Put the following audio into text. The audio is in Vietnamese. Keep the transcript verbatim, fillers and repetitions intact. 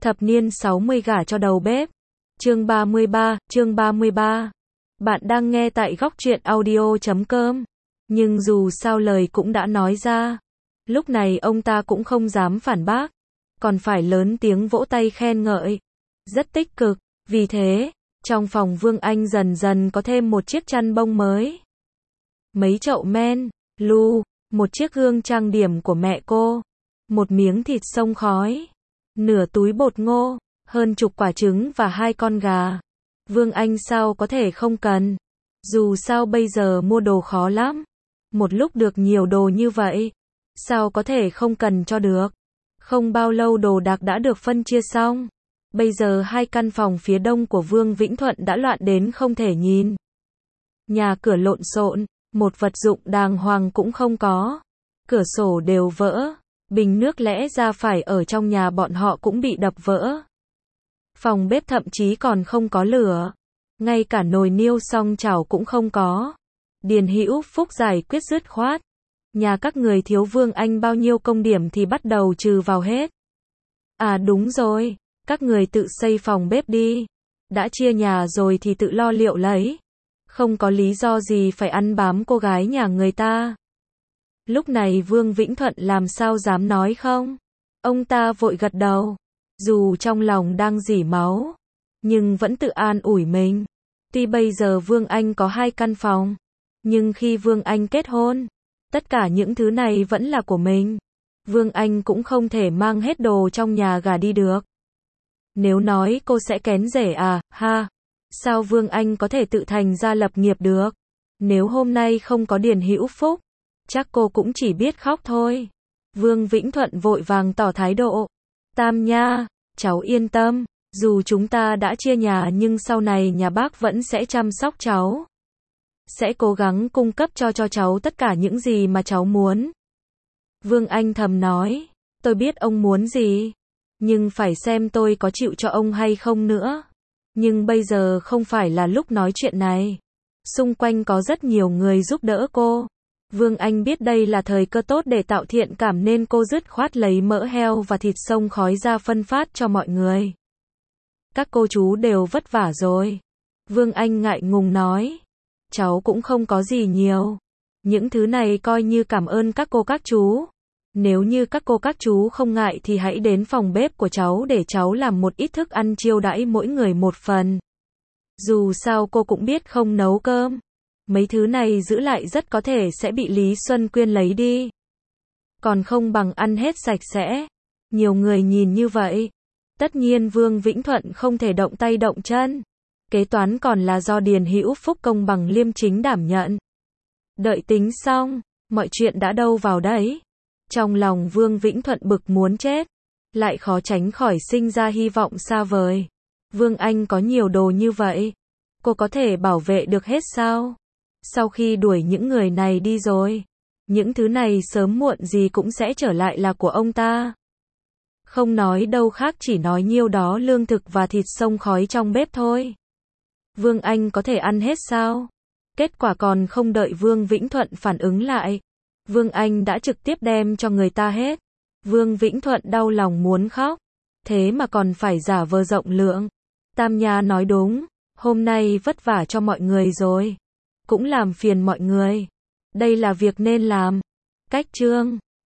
Thập niên sáu mươi gả cho đầu bếp. Chương ba mươi ba, chương ba mươi ba. Bạn đang nghe tại góc truyện audio chấm com. Nhưng dù sao lời cũng đã nói ra. Lúc này ông ta cũng không dám phản bác. Còn phải lớn tiếng vỗ tay khen ngợi. Rất tích cực. Vì thế, trong phòng Vương Anh dần dần có thêm một chiếc chăn bông mới. Mấy chậu men, lu, một chiếc gương trang điểm của mẹ cô. Một miếng thịt xông khói. Nửa túi bột ngô, hơn chục quả trứng và hai con gà. Vương Anh sao có thể không cần. Dù sao bây giờ mua đồ khó lắm. Một lúc được nhiều đồ như vậy, sao có thể không cần cho được. Không bao lâu đồ đạc đã được phân chia xong. Bây giờ hai căn phòng phía đông của Vương Vĩnh Thuận đã loạn đến không thể nhìn. Nhà cửa lộn xộn, một vật dụng đàng hoàng cũng không có. Cửa sổ đều vỡ. Bình nước lẽ ra phải ở trong nhà bọn họ cũng bị đập vỡ. Phòng bếp thậm chí còn không có lửa. Ngay cả nồi niêu song chảo cũng không có. Điền Hữu Phúc giải quyết dứt khoát. Nhà các người thiếu Vương Anh bao nhiêu công điểm thì bắt đầu trừ vào hết. À đúng rồi, các người tự xây phòng bếp đi. Đã chia nhà rồi thì tự lo liệu lấy. Không có lý do gì phải ăn bám cô gái nhà người ta. Lúc này Vương Vĩnh Thuận làm sao dám nói không? Ông ta vội gật đầu. Dù trong lòng đang rỉ máu, nhưng vẫn tự an ủi mình. Tuy bây giờ Vương Anh có hai căn phòng, nhưng khi Vương Anh kết hôn, tất cả những thứ này vẫn là của mình. Vương Anh cũng không thể mang hết đồ trong nhà gả đi được. Nếu nói cô sẽ kén rể à, ha? Sao Vương Anh có thể tự thành ra lập nghiệp được? Nếu hôm nay không có Điền Hữu Phúc, chắc cô cũng chỉ biết khóc thôi. Vương Vĩnh Thuận vội vàng tỏ thái độ. Tam nha, cháu yên tâm, dù chúng ta đã chia nhà nhưng sau này nhà bác vẫn sẽ chăm sóc cháu. Sẽ cố gắng cung cấp cho cho cháu tất cả những gì mà cháu muốn. Vương Anh thầm nói, tôi biết ông muốn gì, nhưng phải xem tôi có chịu cho ông hay không nữa. Nhưng bây giờ không phải là lúc nói chuyện này. Xung quanh có rất nhiều người giúp đỡ cô. Vương Anh biết đây là thời cơ tốt để tạo thiện cảm nên cô dứt khoát lấy mỡ heo và thịt xông khói ra phân phát cho mọi người. Các cô chú đều vất vả rồi. Vương Anh ngại ngùng nói. Cháu cũng không có gì nhiều. Những thứ này coi như cảm ơn các cô các chú. Nếu như các cô các chú không ngại thì hãy đến phòng bếp của cháu để cháu làm một ít thức ăn chiêu đãi mỗi người một phần. Dù sao cô cũng biết không nấu cơm. Mấy thứ này giữ lại rất có thể sẽ bị Lý Xuân Quyên lấy đi. Còn không bằng ăn hết sạch sẽ. Nhiều người nhìn như vậy. Tất nhiên Vương Vĩnh Thuận không thể động tay động chân. Kế toán còn là do Điền Hữu Phúc công bằng liêm chính đảm nhận. Đợi tính xong, mọi chuyện đã đâu vào đấy. Trong lòng Vương Vĩnh Thuận bực muốn chết. Lại khó tránh khỏi sinh ra hy vọng xa vời. Vương Anh có nhiều đồ như vậy. Cô có thể bảo vệ được hết sao? Sau khi đuổi những người này đi rồi, những thứ này sớm muộn gì cũng sẽ trở lại là của ông ta. Không nói đâu khác, chỉ nói nhiêu đó lương thực và thịt xông khói trong bếp thôi. Vương Anh có thể ăn hết sao? Kết quả còn không đợi Vương Vĩnh Thuận phản ứng lại, Vương Anh đã trực tiếp đem cho người ta hết. Vương Vĩnh Thuận đau lòng muốn khóc. Thế mà còn phải giả vờ rộng lượng. Tam Nha nói đúng, hôm nay vất vả cho mọi người rồi. Cũng làm phiền mọi người. Đây là việc nên làm. Cách chương